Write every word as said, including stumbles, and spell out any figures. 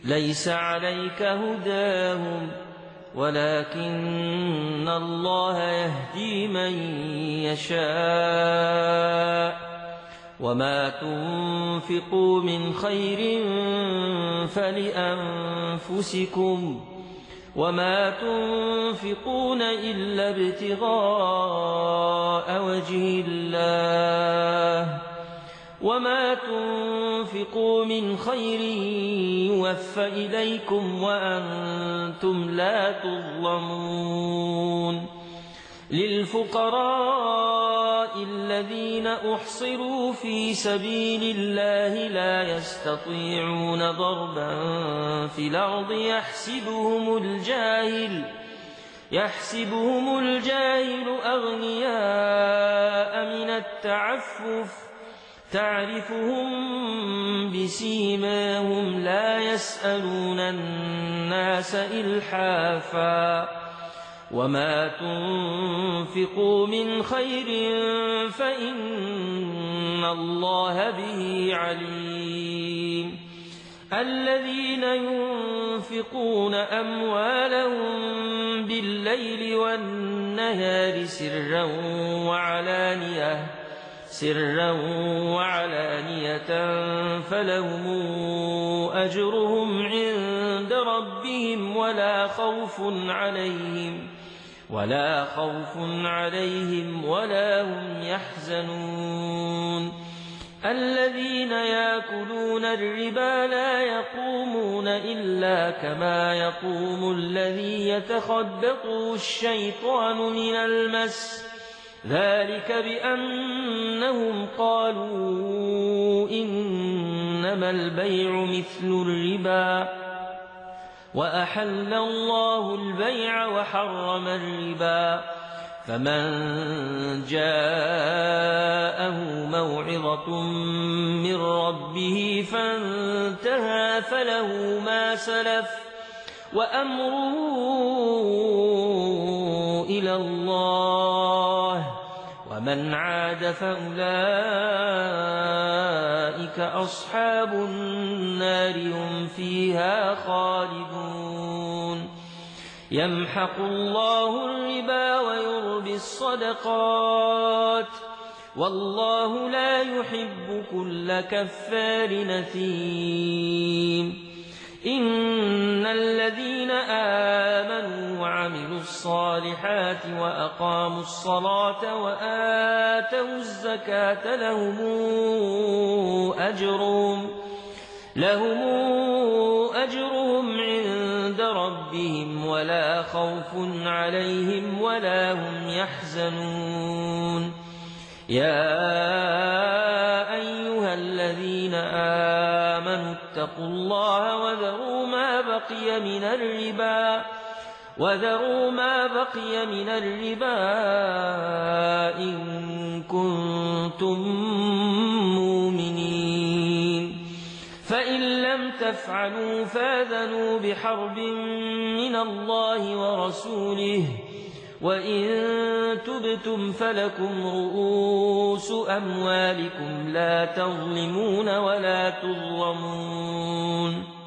ليس عليك هداهم ولكن الله يهدي من يشاء وما تنفقوا من خير فلأنفسكم وما تنفقون إلا ابتغاء وجه الله وما تنفقوا من خير يوفى إليكم وأنتم لا تظلمون للفقراء الذين أحصروا في سبيل الله لا يستطيعون ضربا في الأرض يحسبهم الجاهل يحسبهم الجاهل أغنياء من التعفف تعرفهم بسيماهم لا يسألون الناس إلحافا وما تنفقوا من خير فإن الله به عليم الذين ينفقون أموالهم بالليل والنهار سرا وعلانية سرا وعلانية فلهم أجرهم عند ربهم ولا خوف عليهم ولا خوف عليهم ولا هم يحزنون الذين يأكلون الربا لا يقومون إلا كما يقوم الذي يتخبطه الشيطان من المس ذلك بأنهم قالوا إنما البيع مثل الربا وأحل الله البيع وحرم الربا فمن جاءه موعظة من ربه فانتهى فله ما سلف وأمره إلى الله ومن عاد فأولئك أصحاب النار هم فيها خالدون يمحق الله الربا ويربي الصدقات والله لا يحب كل كفار نثيم إن الذين آمنوا وعملوا الصالحات وأقاموا الصلاة وآتوا الزكاة لهم أجرهم لهم أجرهم عند ربهم ولا خوف عليهم ولا هم يحزنون يا أيها الذين آمنوا اتقوا الله وذروا ما بقي من الربا وذروا ما بقي من الربا إن كنتم مؤمنين فإن لم تفعلوا فاذنوا بحرب من الله ورسوله وإن تبتم فلكم رؤوس أموالكم لا تظلمون ولا تظلمون